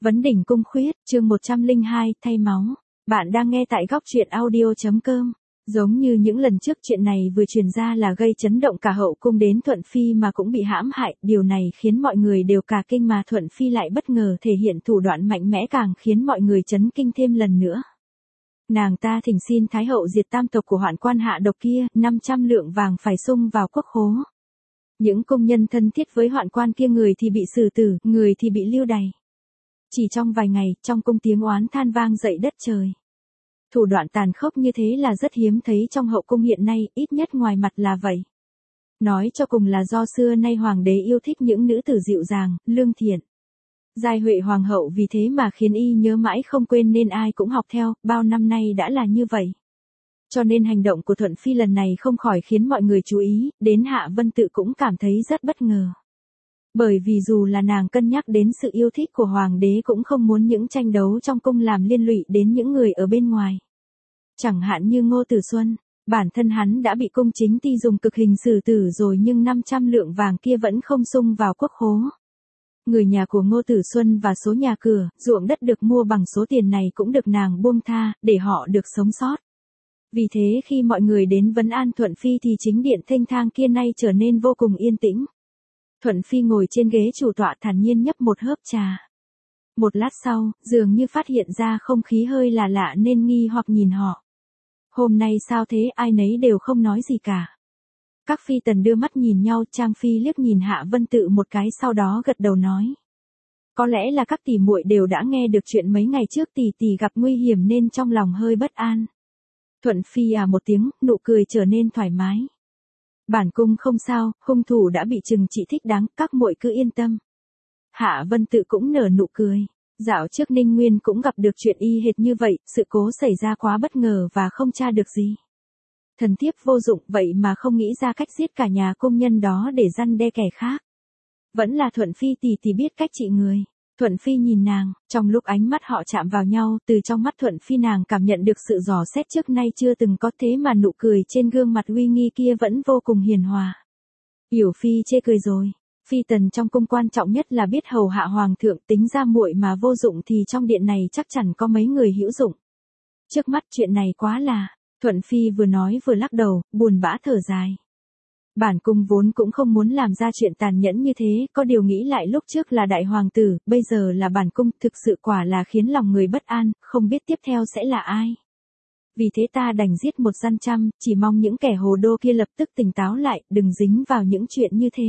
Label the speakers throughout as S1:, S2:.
S1: Vấn đỉnh cung khuyết, chương 102, thay máu. Bạn đang nghe tại góc truyện audio.com. Giống như những lần trước, chuyện này vừa truyền ra là gây chấn động cả hậu cung, đến Thuận Phi mà cũng bị hãm hại. Điều này khiến mọi người đều cả kinh, mà Thuận Phi lại bất ngờ thể hiện thủ đoạn mạnh mẽ, càng khiến mọi người chấn kinh thêm lần nữa. Nàng ta thỉnh xin Thái hậu diệt tam tộc của Hoạn Quan hạ độc kia, 500 lượng vàng phải sung vào quốc khố. Những công nhân thân thiết với Hoạn Quan kia, người thì bị xử tử, người thì bị lưu đày. Chỉ trong vài ngày, trong cung tiếng oán than vang dậy đất trời. Thủ đoạn tàn khốc như thế là rất hiếm thấy trong hậu cung hiện nay, ít nhất ngoài mặt là vậy. Nói cho cùng là do xưa nay hoàng đế yêu thích những nữ tử dịu dàng, lương thiện. Giai Huệ hoàng hậu vì thế mà khiến y nhớ mãi không quên, nên ai cũng học theo, bao năm nay đã là như vậy. Cho nên hành động của Thuận Phi lần này không khỏi khiến mọi người chú ý, đến Hạ Vân Tự cũng cảm thấy rất bất ngờ. Bởi vì dù là nàng cân nhắc đến sự yêu thích của hoàng đế, cũng không muốn những tranh đấu trong cung làm liên lụy đến những người ở bên ngoài. Chẳng hạn như Ngô Tử Xuân, bản thân hắn đã bị cung chính ty dùng cực hình xử tử rồi, nhưng 500 lượng vàng kia vẫn không sung vào quốc khố. Người nhà của Ngô Tử Xuân và số nhà cửa, ruộng đất được mua bằng số tiền này cũng được nàng buông tha, để họ được sống sót. Vì thế khi mọi người đến vấn an Thuận Phi thì chính điện thênh thang kia nay trở nên vô cùng yên tĩnh. Thuận Phi ngồi trên ghế chủ tọa thản nhiên nhấp một hớp trà. Một lát sau, dường như phát hiện ra không khí hơi là lạ nên nghi hoặc nhìn họ. Hôm nay sao thế, ai nấy đều không nói gì cả. Các phi tần đưa mắt nhìn nhau, Trang Phi liếc nhìn Hạ Vân Tự một cái, sau đó gật đầu nói. Có lẽ là các tỷ muội đều đã nghe được chuyện mấy ngày trước tỷ tỷ gặp nguy hiểm nên trong lòng hơi bất an. Thuận Phi à một tiếng, nụ cười trở nên thoải mái. Bản cung không sao, hung thủ đã bị trừng trị thích đáng, các muội cứ yên tâm. Hạ Vân Tự cũng nở nụ cười. Dạo trước Ninh Nguyên cũng gặp được chuyện y hệt như vậy, sự cố xảy ra quá bất ngờ và không tra được gì. Thần thiếp vô dụng, vậy mà không nghĩ ra cách giết cả nhà công nhân đó để răn đe kẻ khác. Vẫn là Thuận Phi tỷ tỷ biết cách trị người. Thuận Phi nhìn nàng, trong lúc ánh mắt họ chạm vào nhau, từ trong mắt Thuận Phi nàng cảm nhận được sự dò xét trước nay chưa từng có, thế mà nụ cười trên gương mặt uy nghi kia vẫn vô cùng hiền hòa. Yểu Phi chê cười rồi. Phi tần trong cung quan trọng nhất là biết hầu hạ hoàng thượng, tính ra muội mà vô dụng thì trong điện này chắc chắn có mấy người hữu dụng. Trước mắt chuyện này quá là, Thuận Phi vừa nói vừa lắc đầu, buồn bã thở dài. Bản cung vốn cũng không muốn làm ra chuyện tàn nhẫn như thế, có điều nghĩ lại lúc trước là đại hoàng tử, bây giờ là bản cung, thực sự quả là khiến lòng người bất an, không biết tiếp theo sẽ là ai. Vì thế ta đành giết một gian trăm, chỉ mong những kẻ hồ đô kia lập tức tỉnh táo lại, đừng dính vào những chuyện như thế.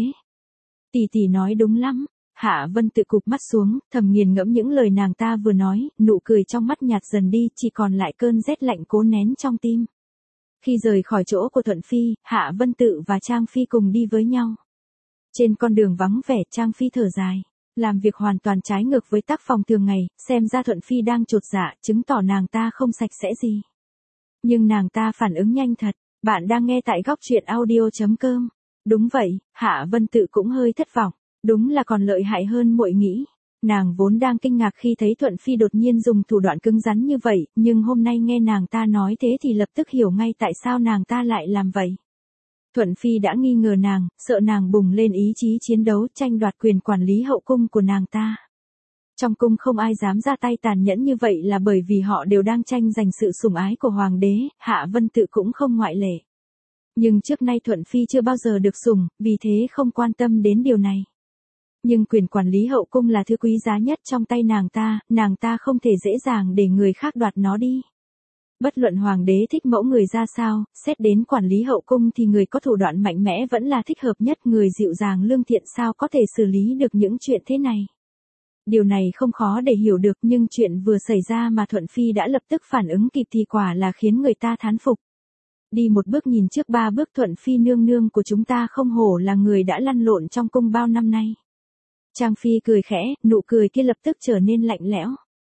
S1: Tỷ tỷ nói đúng lắm. Hạ Vân Tự cụp mắt xuống, thầm nghiền ngẫm những lời nàng ta vừa nói, nụ cười trong mắt nhạt dần đi, chỉ còn lại cơn rét lạnh cố nén trong tim. Khi rời khỏi chỗ của Thuận Phi, Hạ Vân Tự và Trang Phi cùng đi với nhau. Trên con đường vắng vẻ, Trang Phi thở dài. Làm việc hoàn toàn trái ngược với tác phong thường ngày, xem ra Thuận Phi đang chột dạ, chứng tỏ nàng ta không sạch sẽ gì. Nhưng nàng ta phản ứng nhanh thật. Bạn đang nghe tại góc truyện audio.com. Đúng vậy, Hạ Vân Tự cũng hơi thất vọng. Đúng là còn lợi hại hơn muội nghĩ. Nàng vốn đang kinh ngạc khi thấy Thuận Phi đột nhiên dùng thủ đoạn cứng rắn như vậy, nhưng hôm nay nghe nàng ta nói thế thì lập tức hiểu ngay tại sao nàng ta lại làm vậy. Thuận Phi đã nghi ngờ nàng, sợ nàng bùng lên ý chí chiến đấu, tranh đoạt quyền quản lý hậu cung của nàng ta. Trong cung không ai dám ra tay tàn nhẫn như vậy là bởi vì họ đều đang tranh giành sự sủng ái của hoàng đế, Hạ Vân Tự cũng không ngoại lệ. Nhưng trước nay Thuận Phi chưa bao giờ được sủng, vì thế không quan tâm đến điều này. Nhưng quyền quản lý hậu cung là thứ quý giá nhất trong tay nàng ta không thể dễ dàng để người khác đoạt nó đi. Bất luận hoàng đế thích mẫu người ra sao, xét đến quản lý hậu cung thì người có thủ đoạn mạnh mẽ vẫn là thích hợp nhất, người dịu dàng lương thiện sao có thể xử lý được những chuyện thế này. Điều này không khó để hiểu được, nhưng chuyện vừa xảy ra mà Thuận Phi đã lập tức phản ứng kịp thì quả là khiến người ta thán phục. Đi một bước nhìn trước ba bước, Thuận Phi nương nương của chúng ta không hổ là người đã lăn lộn trong cung bao năm nay. Trang Phi cười khẽ, nụ cười kia lập tức trở nên lạnh lẽo.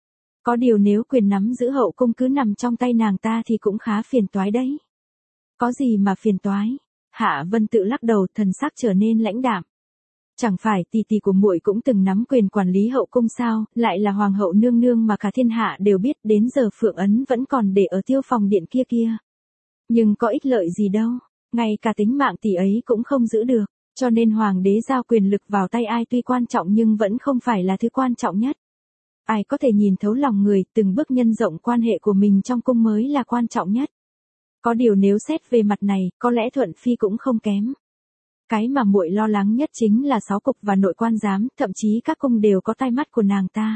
S1: Có điều nếu quyền nắm giữ hậu cung cứ nằm trong tay nàng ta thì cũng khá phiền toái đấy. Có gì mà phiền toái? Hạ Vân Tự lắc đầu, thần sắc trở nên lãnh đạm. Chẳng phải tỷ tỷ của muội cũng từng nắm quyền quản lý hậu cung sao, lại là hoàng hậu nương nương mà cả thiên hạ đều biết, đến giờ Phượng ấn vẫn còn để ở Tiêu Phòng điện kia. Nhưng có ích lợi gì đâu, ngay cả tính mạng tỷ ấy cũng không giữ được. Cho nên hoàng đế giao quyền lực vào tay ai tuy quan trọng nhưng vẫn không phải là thứ quan trọng nhất. Ai có thể nhìn thấu lòng người, từng bước nhân rộng quan hệ của mình trong cung mới là quan trọng nhất. Có điều nếu xét về mặt này, có lẽ Thuận Phi cũng không kém. Cái mà muội lo lắng nhất chính là sáu cục và nội quan giám, thậm chí các cung đều có tai mắt của nàng ta.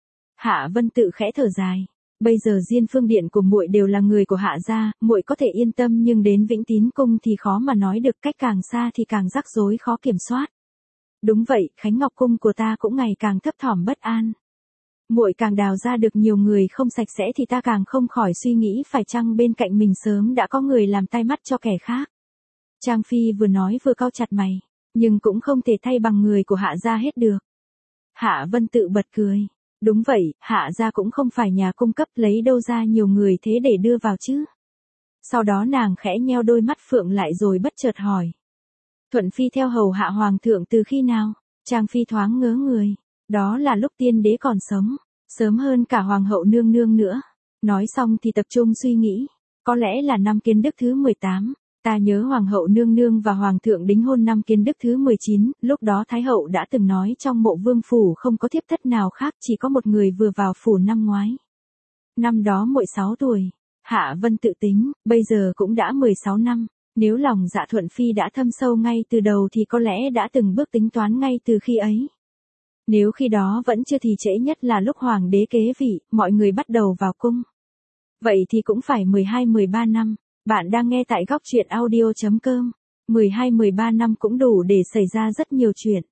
S1: Hạ Vân Tự khẽ thở dài. Bây giờ Diên Phương Điện của muội đều là người của Hạ gia, muội có thể yên tâm, nhưng đến Vĩnh Tín cung thì khó mà nói được, cách càng xa thì càng rắc rối khó kiểm soát. Đúng vậy, Khánh Ngọc cung của ta cũng ngày càng thấp thỏm bất an. Muội càng đào ra được nhiều người không sạch sẽ thì ta càng không khỏi suy nghĩ phải chăng bên cạnh mình sớm đã có người làm tai mắt cho kẻ khác. Trang Phi vừa nói vừa cau chặt mày, nhưng cũng không thể thay bằng người của Hạ gia hết được. Hạ Vân Tự bật cười. Đúng vậy, Hạ gia cũng không phải nhà cung cấp, lấy đâu ra nhiều người thế để đưa vào chứ. Sau đó nàng khẽ nheo đôi mắt phượng lại rồi bất chợt hỏi. Thuận Phi theo hầu hạ hoàng thượng từ khi nào? Trang Phi thoáng ngớ người. Đó là lúc tiên đế còn sống, sớm hơn cả hoàng hậu nương nương nữa. Nói xong thì tập trung suy nghĩ. Có lẽ là năm Kiến Đức thứ 18. Ta nhớ hoàng hậu nương nương và hoàng thượng đính hôn năm Kiến Đức thứ 19, lúc đó Thái hậu đã từng nói trong Mộ Vương phủ không có thiếp thất nào khác, chỉ có một người vừa vào phủ năm ngoái. Năm đó muội 6 tuổi. Hạ Vân Tự tính, bây giờ cũng đã 16 năm, nếu lòng dạ Thuận Phi đã thâm sâu ngay từ đầu thì có lẽ đã từng bước tính toán ngay từ khi ấy. Nếu khi đó vẫn chưa thì trễ nhất là lúc hoàng đế kế vị, mọi người bắt đầu vào cung. Vậy thì cũng phải 12-13 năm. Bạn đang nghe tại góc truyện audio.com. 12-13 năm cũng đủ để xảy ra rất nhiều chuyện.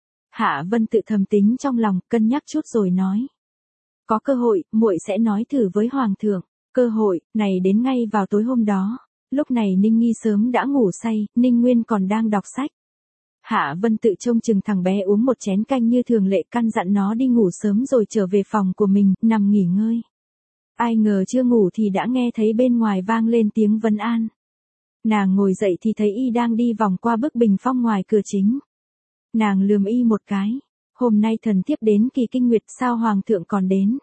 S1: Hạ Vân Tự thầm tính trong lòng, cân nhắc chút rồi nói. Có cơ hội, muội sẽ nói thử với hoàng thượng. Cơ hội này đến ngay vào tối hôm đó. Lúc này Ninh Nghi sớm đã ngủ say, Ninh Nguyên còn đang đọc sách. Hạ Vân Tự trông chừng thằng bé uống một chén canh như thường lệ, căn dặn nó đi ngủ sớm rồi trở về phòng của mình, nằm nghỉ ngơi. Ai ngờ chưa ngủ thì đã nghe thấy bên ngoài vang lên tiếng vấn an. Nàng ngồi dậy thì thấy y đang đi vòng qua bức bình phong ngoài cửa chính. Nàng lườm y một cái. Hôm nay thần thiếp đến kỳ kinh nguyệt, sao hoàng thượng còn đến?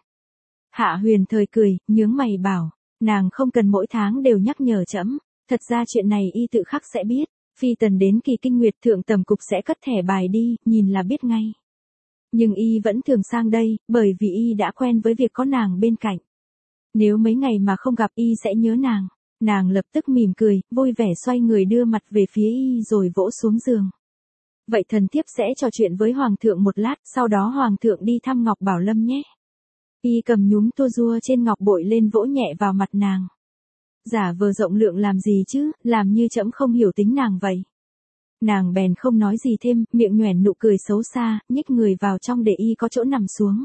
S1: Hạ Huyền Thời cười, nhướng mày bảo. Nàng không cần mỗi tháng đều nhắc nhở trẫm. Thật ra chuyện này y tự khắc sẽ biết. Phi tần đến kỳ kinh nguyệt, thượng tầm cục sẽ cất thẻ bài đi, nhìn là biết ngay. Nhưng y vẫn thường sang đây, bởi vì y đã quen với việc có nàng bên cạnh. Nếu mấy ngày mà không gặp y sẽ nhớ nàng. Nàng lập tức mỉm cười, vui vẻ xoay người đưa mặt về phía y rồi vỗ xuống giường. Vậy thần thiếp sẽ trò chuyện với hoàng thượng một lát, sau đó hoàng thượng đi thăm Ngọc Bảo Lâm nhé. Y cầm nhúm tua rua trên ngọc bội lên vỗ nhẹ vào mặt nàng. Giả vờ rộng lượng làm gì chứ, làm như trẫm không hiểu tính nàng vậy. Nàng bèn không nói gì thêm, miệng nhoẻn nụ cười xấu xa, nhích người vào trong để y có chỗ nằm xuống.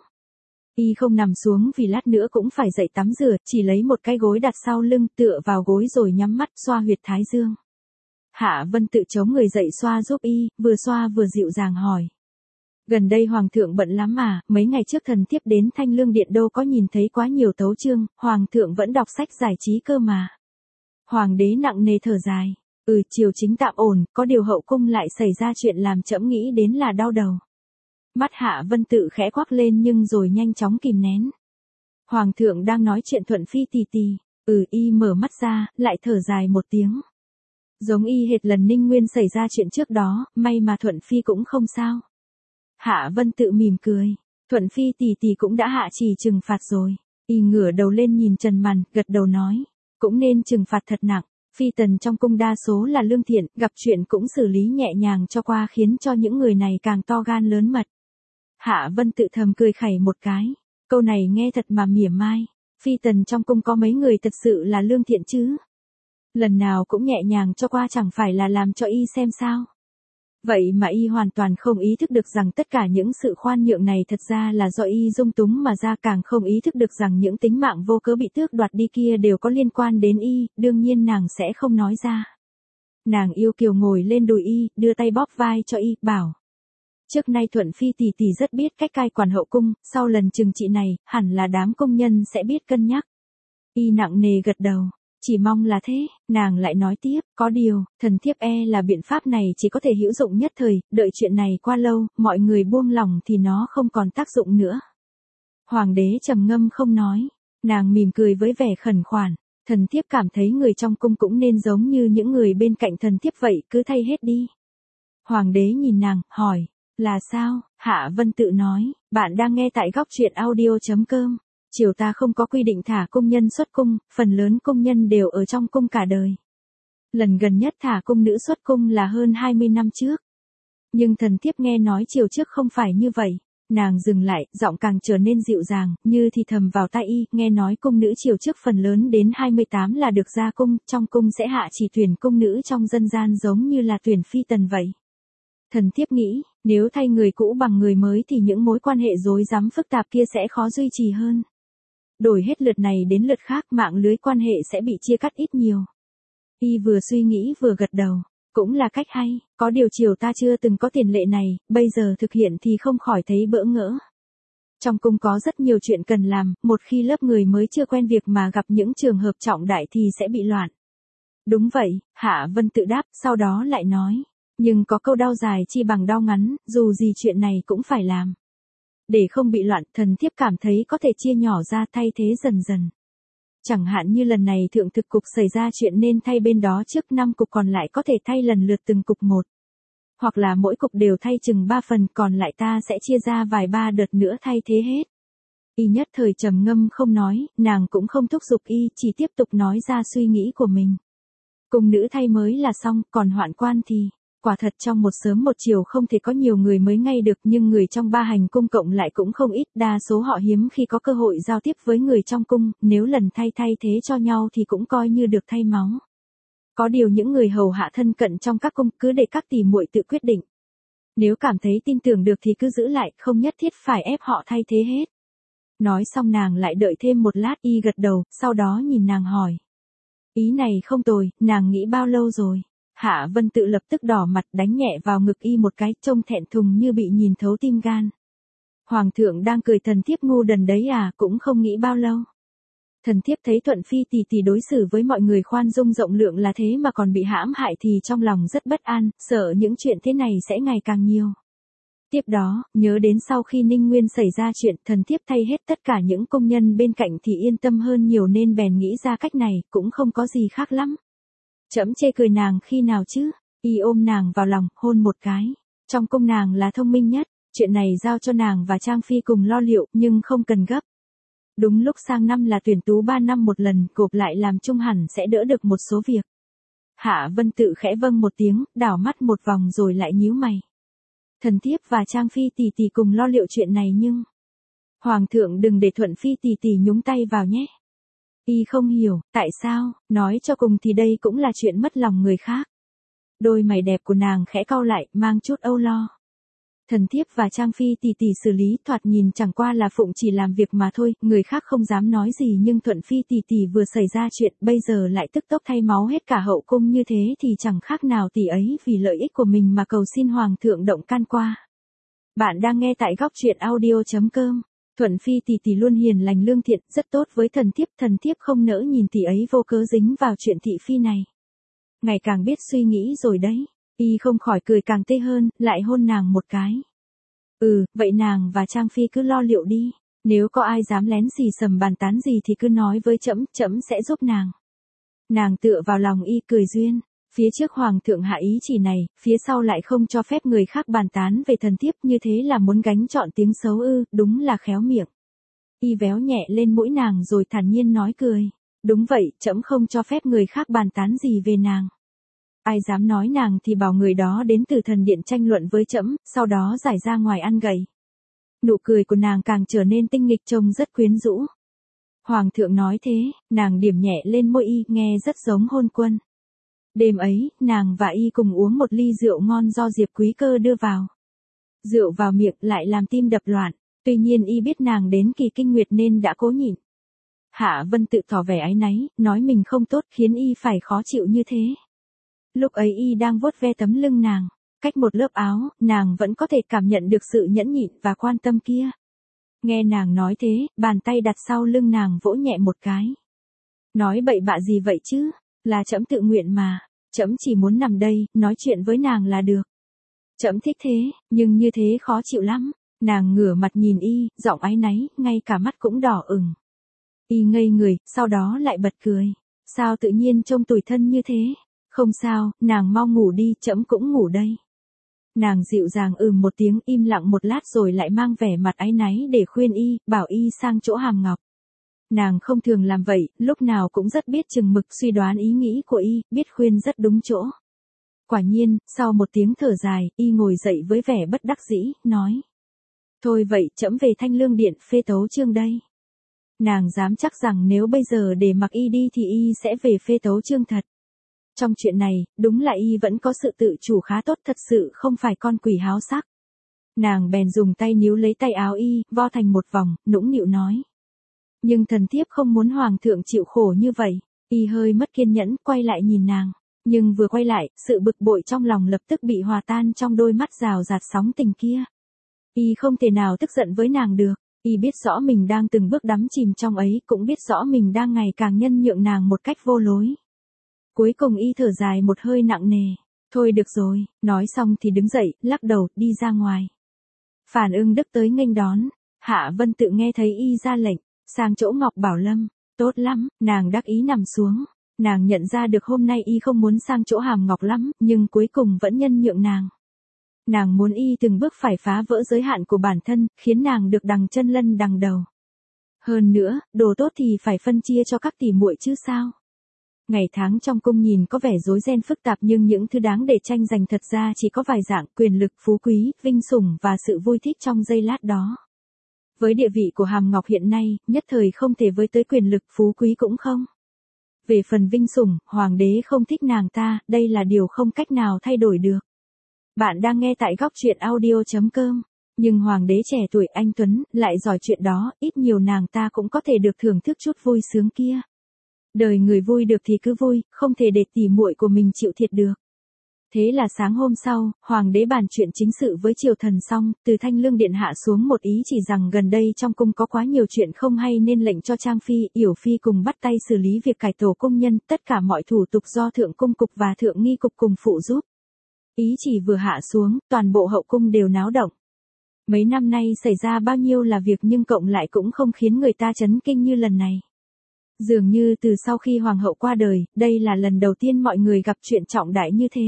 S1: Y không nằm xuống vì lát nữa cũng phải dậy tắm rửa, chỉ lấy một cái gối đặt sau lưng, tựa vào gối rồi nhắm mắt xoa huyệt thái dương. Hạ Vân Tự chống người dậy xoa giúp y, vừa xoa vừa dịu dàng hỏi. Gần đây hoàng thượng bận lắm mà, mấy ngày trước thần thiếp đến Thanh Lương Điện đâu có nhìn thấy quá nhiều tấu chương, hoàng thượng vẫn đọc sách giải trí cơ mà. Hoàng đế nặng nề thở dài. Triều chính tạm ổn, có điều hậu cung lại xảy ra chuyện làm trẫm nghĩ đến là đau đầu. Mắt Hạ Vân Tự khẽ quắc lên nhưng rồi nhanh chóng kìm nén. Hoàng thượng đang nói chuyện Thuận Phi tì tì. Y mở mắt ra, lại thở dài một tiếng. Giống y hệt lần Ninh Nguyên xảy ra chuyện trước đó, may mà Thuận Phi cũng không sao. Hạ Vân Tự mỉm cười. Thuận Phi tì tì cũng đã hạ chỉ trừng phạt rồi. Y ngửa đầu lên nhìn Trần Màn, gật đầu nói. Cũng nên trừng phạt thật nặng. Phi tần trong cung đa số là lương thiện, gặp chuyện cũng xử lý nhẹ nhàng cho qua, khiến cho những người này càng to gan lớn mật. Hạ Vân Tự thầm cười khẩy một cái. Câu này nghe thật mà mỉa mai. Phi tần trong cung có mấy người thật sự là lương thiện chứ? Lần nào cũng nhẹ nhàng cho qua chẳng phải là làm cho y xem sao? Vậy mà y hoàn toàn không ý thức được rằng tất cả những sự khoan nhượng này thật ra là do y dung túng mà ra, càng không ý thức được rằng những tính mạng vô cớ bị tước đoạt đi kia đều có liên quan đến y, đương nhiên nàng sẽ không nói ra. Nàng yêu kiều ngồi lên đùi y, đưa tay bóp vai cho y, bảo. Trước nay Thuận Phi tì tì rất biết cách cai quản hậu cung, sau lần trừng trị này, hẳn là đám công nhân sẽ biết cân nhắc. Y nặng nề gật đầu. Chỉ mong là thế, nàng lại nói tiếp, có điều, thần thiếp là biện pháp này chỉ có thể hữu dụng nhất thời, đợi chuyện này qua lâu, mọi người buông lòng thì nó không còn tác dụng nữa. Hoàng đế trầm ngâm không nói, nàng mỉm cười với vẻ khẩn khoản, thần thiếp cảm thấy người trong cung cũng nên giống như những người bên cạnh thần thiếp vậy, cứ thay hết đi. Hoàng đế nhìn nàng, hỏi, là sao? Hạ Vân Tự nói, Bạn đang nghe tại góc truyện audio.com. Triều ta không có quy định thả công nhân xuất cung, phần lớn công nhân đều ở trong cung cả đời. Lần gần nhất thả cung nữ xuất cung là hơn 20 năm trước. Nhưng thần thiếp nghe nói chiều trước không phải như vậy. Nàng dừng lại, giọng càng trở nên dịu dàng, như thì thầm vào tai y, nghe nói cung nữ chiều trước phần lớn đến 28 là được ra cung, trong cung sẽ hạ chỉ tuyển cung nữ trong dân gian giống như là tuyển phi tần vậy. Thần thiếp nghĩ, nếu thay người cũ bằng người mới thì những mối quan hệ rối rắm phức tạp kia sẽ khó duy trì hơn. Đổi hết lượt này đến lượt khác, mạng lưới quan hệ sẽ bị chia cắt ít nhiều. Y vừa suy nghĩ vừa gật đầu. Cũng là cách hay, có điều triều ta chưa từng có tiền lệ này, bây giờ thực hiện thì không khỏi thấy bỡ ngỡ. Trong cung có rất nhiều chuyện cần làm, một khi lớp người mới chưa quen việc mà gặp những trường hợp trọng đại thì sẽ bị loạn. Đúng vậy, Hạ Vân tự đáp, sau đó lại nói. Nhưng có câu đao dài chi bằng đao ngắn, dù gì chuyện này cũng phải làm. Để không bị loạn, thần thiếp cảm thấy có thể chia nhỏ ra thay thế dần dần. Chẳng hạn như lần này thượng thực cục xảy ra chuyện nên thay bên đó trước 5 cục còn lại có thể thay lần lượt từng cục một. Hoặc là mỗi cục đều thay chừng 3 phần còn lại ta sẽ chia ra vài ba đợt nữa thay thế hết. Y nhất thời trầm ngâm không nói, nàng cũng không thúc giục y, chỉ tiếp tục nói ra suy nghĩ của mình. Cung nữ thay mới là xong, còn hoạn quan thì... Quả thật trong một sớm một chiều không thể có nhiều người mới ngay được, nhưng người trong ba hành cung cộng lại cũng không ít, đa số họ hiếm khi có cơ hội giao tiếp với người trong cung, nếu lần thay thế cho nhau thì cũng coi như được thay máu. Có điều những người hầu hạ thân cận trong các cung cứ để các tỷ muội tự quyết định. Nếu cảm thấy tin tưởng được thì cứ giữ lại, không nhất thiết phải ép họ thay thế hết. Nói xong nàng lại đợi thêm một lát, y gật đầu, sau đó nhìn nàng hỏi. Ý này không tồi, nàng nghĩ bao lâu rồi? Hạ Vân tự lập tức đỏ mặt, đánh nhẹ vào ngực y một cái, trông thẹn thùng như bị nhìn thấu tim gan. Hoàng thượng đang cười, thần thiếp ngu đần đấy à, cũng không nghĩ bao lâu. Thần thiếp thấy Thuận Phi tỷ tỷ đối xử với mọi người khoan dung rộng lượng là thế mà còn bị hãm hại thì trong lòng rất bất an, sợ những chuyện thế này sẽ ngày càng nhiều. Tiếp đó, nhớ đến sau khi Ninh Nguyên xảy ra chuyện, thần thiếp thay hết tất cả những công nhân bên cạnh thì yên tâm hơn nhiều nên bèn nghĩ ra cách này, cũng không có gì khác lắm. Trẫm chê cười nàng khi nào chứ? Y ôm nàng vào lòng, hôn một cái. Trong cung nàng là thông minh nhất, chuyện này giao cho nàng và Trang Phi cùng lo liệu, nhưng không cần gấp. Đúng lúc sang năm là tuyển tú 3 năm một lần, gộp lại làm chung hẳn sẽ đỡ được một số việc. Hạ Vân tự khẽ vâng một tiếng, đảo mắt một vòng rồi lại nhíu mày. Thần thiếp và Trang Phi tỷ tỷ cùng lo liệu chuyện này nhưng... Hoàng thượng đừng để Thuận Phi tỷ tỷ nhúng tay vào nhé. Y không hiểu, tại sao, nói cho cùng thì đây cũng là chuyện mất lòng người khác. Đôi mày đẹp của nàng khẽ cau lại, mang chút âu lo. Thần thiếp và Trang Phi tỷ tỷ xử lý thoạt nhìn chẳng qua là phụng chỉ làm việc mà thôi, người khác không dám nói gì nhưng Thuận Phi tỷ tỷ vừa xảy ra chuyện bây giờ lại tức tốc thay máu hết cả hậu cung như thế thì chẳng khác nào tỷ ấy vì lợi ích của mình mà cầu xin Hoàng thượng động can qua. Bạn đang nghe tại góc truyện audio.com. Thuận Phi tỷ tỷ luôn hiền lành lương thiện, rất tốt với thần thiếp không nỡ nhìn tỷ ấy vô cớ dính vào chuyện thị phi này. Ngày càng biết suy nghĩ rồi đấy, y không khỏi cười càng tê hơn, lại hôn nàng một cái. Vậy nàng và Trang Phi cứ lo liệu đi, nếu có ai dám lén xì xầm bàn tán gì thì cứ nói với trẫm sẽ giúp nàng. Nàng tựa vào lòng y cười duyên. Phía trước Hoàng thượng hạ ý chỉ này, phía sau lại không cho phép người khác bàn tán về thần thiếp, như thế là muốn gánh trọn tiếng xấu ư, đúng là khéo miệng. Y véo nhẹ lên mũi nàng rồi thản nhiên nói cười. Đúng vậy, trẫm không cho phép người khác bàn tán gì về nàng. Ai dám nói nàng thì bảo người đó đến từ thần điện tranh luận với trẫm, sau đó giải ra ngoài ăn gậy. Nụ cười của nàng càng trở nên tinh nghịch, trông rất quyến rũ. Hoàng thượng nói thế, nàng điểm nhẹ lên môi y, nghe rất giống hôn quân. Đêm ấy, nàng và y cùng uống một ly rượu ngon do Diệp Quý Cơ đưa vào. Rượu vào miệng lại làm tim đập loạn, tuy nhiên y biết nàng đến kỳ kinh nguyệt nên đã cố nhịn. Hạ Vân tự tỏ vẻ áy náy, nói mình không tốt khiến y phải khó chịu như thế. Lúc ấy y đang vuốt ve tấm lưng nàng, cách một lớp áo, nàng vẫn có thể cảm nhận được sự nhẫn nhịn và quan tâm kia. Nghe nàng nói thế, bàn tay đặt sau lưng nàng vỗ nhẹ một cái. Nói bậy bạ gì vậy chứ? Là trẫm tự nguyện mà, trẫm chỉ muốn nằm đây, nói chuyện với nàng là được. Trẫm thích thế, nhưng như thế khó chịu lắm. Nàng ngửa mặt nhìn y, giọng áy náy, ngay cả mắt cũng đỏ ửng. Y ngây người, sau đó lại bật cười. Sao tự nhiên trông tủi thân như thế? Không sao, nàng mau ngủ đi, trẫm cũng ngủ đây. Nàng dịu dàng một tiếng, im lặng một lát rồi lại mang vẻ mặt áy náy để khuyên y, bảo y sang chỗ Hàm Ngọc. Nàng không thường làm vậy, lúc nào cũng rất biết chừng mực suy đoán ý nghĩ của y, biết khuyên rất đúng chỗ. Quả nhiên, sau một tiếng thở dài, y ngồi dậy với vẻ bất đắc dĩ, nói. Thôi vậy, trẫm về Thanh Lương Điện phê tấu chương đây. Nàng dám chắc rằng nếu bây giờ để mặc y đi thì y sẽ về phê tấu chương thật. Trong chuyện này, đúng là y vẫn có sự tự chủ khá tốt, thật sự không phải con quỷ háo sắc. Nàng bèn dùng tay níu lấy tay áo y, vo thành một vòng, nũng nịu nói. Nhưng thần thiếp không muốn hoàng thượng chịu khổ như vậy. Y hơi mất kiên nhẫn, quay lại nhìn nàng. Nhưng vừa quay lại, sự bực bội trong lòng lập tức bị hòa tan trong đôi mắt rào rạt sóng tình kia. Y không thể nào tức giận với nàng được. Y biết rõ mình đang từng bước đắm chìm trong ấy, cũng biết rõ mình đang ngày càng nhân nhượng nàng một cách vô lối. Cuối cùng y thở dài một hơi nặng nề. Thôi được rồi, nói xong thì đứng dậy, lắc đầu, đi ra ngoài. Phàn Ưng Đức tới nghênh đón. Hạ Vân Tự nghe thấy y ra lệnh, sang chỗ Ngọc Bảo Lâm. Tốt lắm, nàng đắc ý nằm xuống. Nàng nhận ra được hôm nay y không muốn sang chỗ Hàm Ngọc lắm, nhưng cuối cùng vẫn nhân nhượng nàng. Nàng muốn y từng bước phải phá vỡ giới hạn của bản thân, khiến nàng được đằng chân lân đằng đầu. Hơn nữa, đồ tốt thì phải phân chia cho các tỷ muội chứ sao. Ngày tháng trong cung nhìn có vẻ rối ren phức tạp, nhưng những thứ đáng để tranh giành thật ra chỉ có vài dạng: quyền lực, phú quý, vinh sủng và sự vui thích trong giây lát đó. Với địa vị của Hàm Ngọc hiện nay, nhất thời không thể với tới quyền lực, phú quý cũng không. Về phần vinh sủng, hoàng đế không thích nàng ta, đây là điều không cách nào thay đổi được. Bạn đang nghe tại góc truyện audio.com. Nhưng hoàng đế trẻ tuổi anh tuấn, lại giỏi chuyện đó, ít nhiều nàng ta cũng có thể được thưởng thức chút vui sướng kia. Đời người vui được thì cứ vui, không thể để tỉ muội của mình chịu thiệt được. Thế là sáng hôm sau, hoàng đế bàn chuyện chính sự với triều thần xong, từ Thanh Lương Điện hạ xuống một ý chỉ rằng gần đây trong cung có quá nhiều chuyện không hay nên lệnh cho Trang Phi, Yểu Phi cùng bắt tay xử lý việc cải tổ cung nhân, tất cả mọi thủ tục do Thượng Cung Cục và Thượng Nghi Cục cùng phụ giúp. Ý chỉ vừa hạ xuống, toàn bộ hậu cung đều náo động. Mấy năm nay xảy ra bao nhiêu là việc nhưng cộng lại cũng không khiến người ta chấn kinh như lần này. Dường như từ sau khi hoàng hậu qua đời, đây là lần đầu tiên mọi người gặp chuyện trọng đại như thế.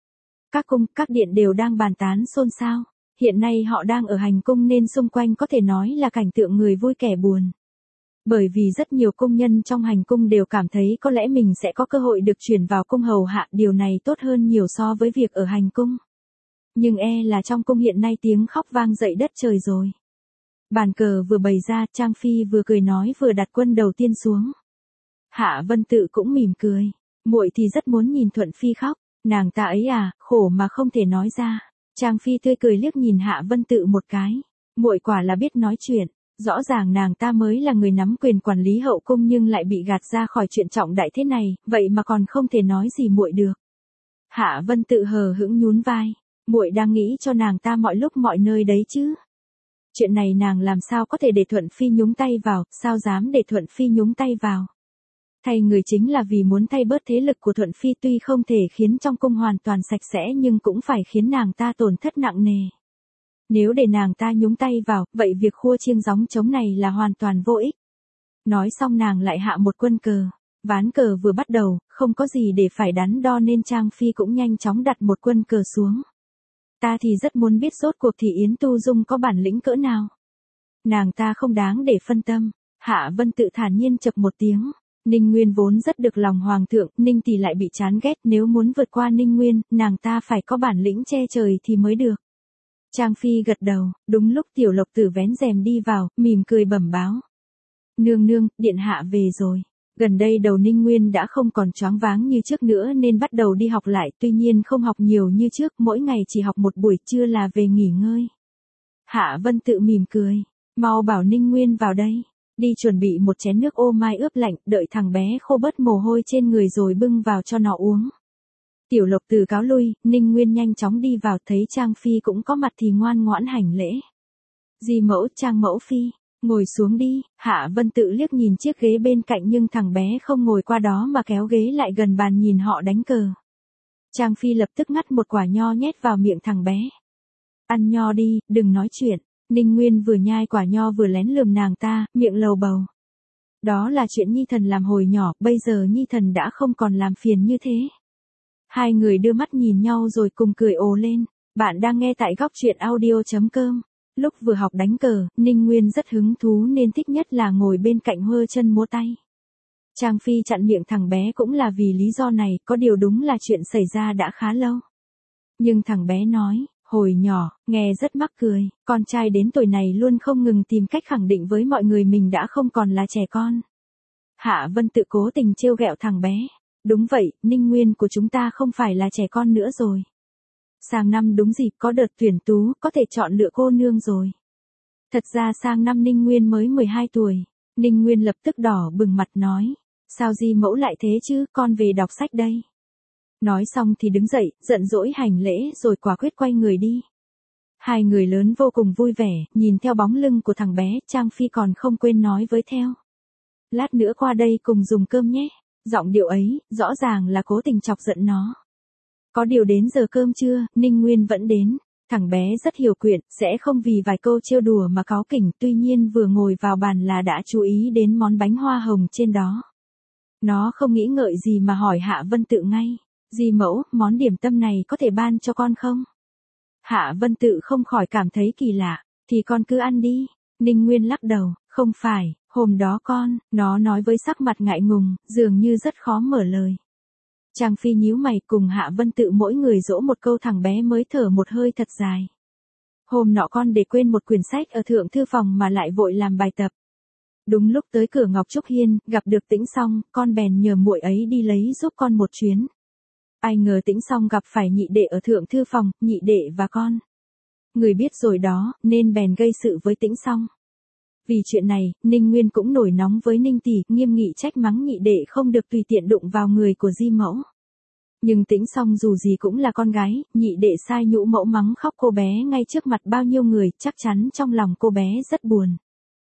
S1: Các cung, các điện đều đang bàn tán xôn xao. Hiện nay họ đang ở hành cung nên xung quanh có thể nói là cảnh tượng người vui kẻ buồn. Bởi vì rất nhiều công nhân trong hành cung đều cảm thấy có lẽ mình sẽ có cơ hội được chuyển vào cung hầu hạ, điều này tốt hơn nhiều so với việc ở hành cung. Nhưng là trong cung hiện nay tiếng khóc vang dậy đất trời rồi. Bàn cờ vừa bày ra, Trang Phi vừa cười nói vừa đặt quân đầu tiên xuống. Hạ Vân Tự cũng mỉm cười. Muội thì rất muốn nhìn Thuận Phi khóc. Nàng ta ấy khổ mà không thể nói ra. Trang Phi tươi cười liếc nhìn Hạ Vân Tự một cái. Muội quả là biết nói chuyện. Rõ ràng nàng ta mới là người nắm quyền quản lý hậu cung nhưng lại bị gạt ra khỏi chuyện trọng đại thế này, vậy mà còn không thể nói gì muội được. Hạ Vân Tự hờ hững nhún vai. Muội đang nghĩ cho nàng ta mọi lúc mọi nơi đấy chứ. Chuyện này nàng làm sao có thể để Thuận Phi nhúng tay vào, sao dám để Thuận Phi nhúng tay vào. Thay người chính là vì muốn thay bớt thế lực của Thuận Phi, tuy không thể khiến trong cung hoàn toàn sạch sẽ nhưng cũng phải khiến nàng ta tổn thất nặng nề. Nếu để nàng ta nhúng tay vào, vậy việc khua chiêng gióng trống này là hoàn toàn vô ích. Nói xong nàng lại hạ một quân cờ. Ván cờ vừa bắt đầu, không có gì để phải đắn đo nên Trang Phi cũng nhanh chóng đặt một quân cờ xuống. Ta thì rất muốn biết rốt cuộc thì Yến Tu Dung có bản lĩnh cỡ nào. Nàng ta không đáng để phân tâm. Hạ Vân Tự thản nhiên chập một tiếng. Ninh Nguyên vốn rất được lòng hoàng thượng, Ninh tỷ lại bị chán ghét, nếu muốn vượt qua Ninh Nguyên, nàng ta phải có bản lĩnh che trời thì mới được. Trang Phi gật đầu, đúng lúc Tiểu Lộc Tử vén rèm đi vào, mỉm cười bẩm báo. Nương nương, điện hạ về rồi. Gần đây đầu Ninh Nguyên đã không còn choáng váng như trước nữa nên bắt đầu đi học lại, tuy nhiên không học nhiều như trước, mỗi ngày chỉ học một buổi trưa là về nghỉ ngơi. Hạ Vân Tự mỉm cười, mau bảo Ninh Nguyên vào đây, đi chuẩn bị một chén nước ô mai ướp lạnh, đợi thằng bé khô bớt mồ hôi trên người rồi bưng vào cho nó uống. Tiểu Lộc Tử cáo lui, Ninh Nguyên nhanh chóng đi vào, thấy Trang Phi cũng có mặt thì ngoan ngoãn hành lễ. Di mẫu, Trang mẫu phi. Ngồi xuống đi. Hạ Vân Tự liếc nhìn chiếc ghế bên cạnh nhưng thằng bé không ngồi qua đó mà kéo ghế lại gần bàn nhìn họ đánh cờ. Trang Phi lập tức ngắt một quả nho nhét vào miệng thằng bé. Ăn nho đi, đừng nói chuyện. Ninh Nguyên vừa nhai quả nho vừa lén lườm nàng ta, miệng lầu bầu. Đó là chuyện Nhi Thần làm hồi nhỏ, bây giờ Nhi Thần đã không còn làm phiền như thế. Hai người đưa mắt nhìn nhau rồi cùng cười ồ lên. Bạn đang nghe tại góc truyện audio.com. Lúc vừa học đánh cờ, Ninh Nguyên rất hứng thú nên thích nhất là ngồi bên cạnh hơ chân múa tay. Trang Phi chặn miệng thằng bé cũng là vì lý do này, có điều đúng là chuyện xảy ra đã khá lâu. Nhưng thằng bé nói, hồi nhỏ, nghe rất mắc cười, con trai đến tuổi này luôn không ngừng tìm cách khẳng định với mọi người mình đã không còn là trẻ con. Hạ Vân Tự cố tình trêu ghẹo thằng bé. Đúng vậy, Ninh Nguyên của chúng ta không phải là trẻ con nữa rồi. Sang năm đúng dịp có đợt tuyển tú, có thể chọn lựa cô nương rồi. Thật ra sang năm Ninh Nguyên mới 12 tuổi. Ninh Nguyên lập tức đỏ bừng mặt nói. Sao Di mẫu lại thế chứ, con về đọc sách đây. Nói xong thì đứng dậy, giận dỗi hành lễ rồi quả quyết quay người đi. Hai người lớn vô cùng vui vẻ, nhìn theo bóng lưng của thằng bé, Trang Phi còn không quên nói với theo. Lát nữa qua đây cùng dùng cơm nhé. Giọng điệu ấy, rõ ràng là cố tình chọc giận nó. Có điều đến giờ cơm trưa, Ninh Nguyên vẫn đến. Thằng bé rất hiểu chuyện, sẽ không vì vài câu trêu đùa mà cáu kỉnh, tuy nhiên vừa ngồi vào bàn là đã chú ý đến món bánh hoa hồng trên đó. Nó không nghĩ ngợi gì mà hỏi Hạ Vân Tự ngay. Di mẫu, món điểm tâm này có thể ban cho con không? Hạ Vân Tự không khỏi cảm thấy kỳ lạ. Thì con cứ ăn đi. Ninh Nguyên lắc đầu, không phải, hôm đó nó nói với sắc mặt ngại ngùng, dường như rất khó mở lời. Trang Phi nhíu mày cùng Hạ Vân Tự mỗi người dỗ một câu, thằng bé mới thở một hơi thật dài. Hôm nọ con để quên một quyển sách ở thượng thư phòng mà lại vội làm bài tập. Đúng lúc tới cửa Ngọc Trúc Hiên, gặp được Tĩnh Song, con bèn nhờ muội ấy đi lấy giúp con một chuyến. Ai ngờ Tĩnh Song gặp phải nhị đệ ở thượng thư phòng, nhị đệ và con. Người biết rồi đó, nên bèn gây sự với Tĩnh Song. Vì chuyện này, Ninh Nguyên cũng nổi nóng với Ninh tỷ, nghiêm nghị trách mắng nhị đệ không được tùy tiện đụng vào người của Di mẫu. Nhưng Tĩnh Song dù gì cũng là con gái, nhị đệ sai nhũ mẫu mắng khóc cô bé ngay trước mặt bao nhiêu người, chắc chắn trong lòng cô bé rất buồn.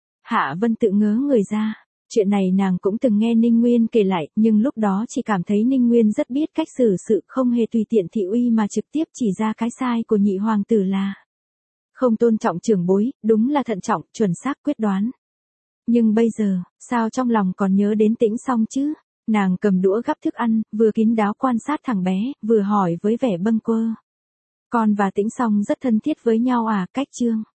S1: Hạ Vân Tự ngớ người ra. Chuyện này nàng cũng từng nghe Ninh Nguyên kể lại, nhưng lúc đó chỉ cảm thấy Ninh Nguyên rất biết cách xử sự, không hề tùy tiện thị uy mà trực tiếp chỉ ra cái sai của nhị hoàng tử là không tôn trọng trưởng bối, đúng là thận trọng, chuẩn xác quyết đoán. Nhưng bây giờ, sao trong lòng còn nhớ đến Tĩnh Song chứ? Nàng cầm đũa gắp thức ăn, vừa kín đáo quan sát thằng bé, vừa hỏi với vẻ bâng quơ. Con và Tĩnh Song rất thân thiết với nhau à, cách chương?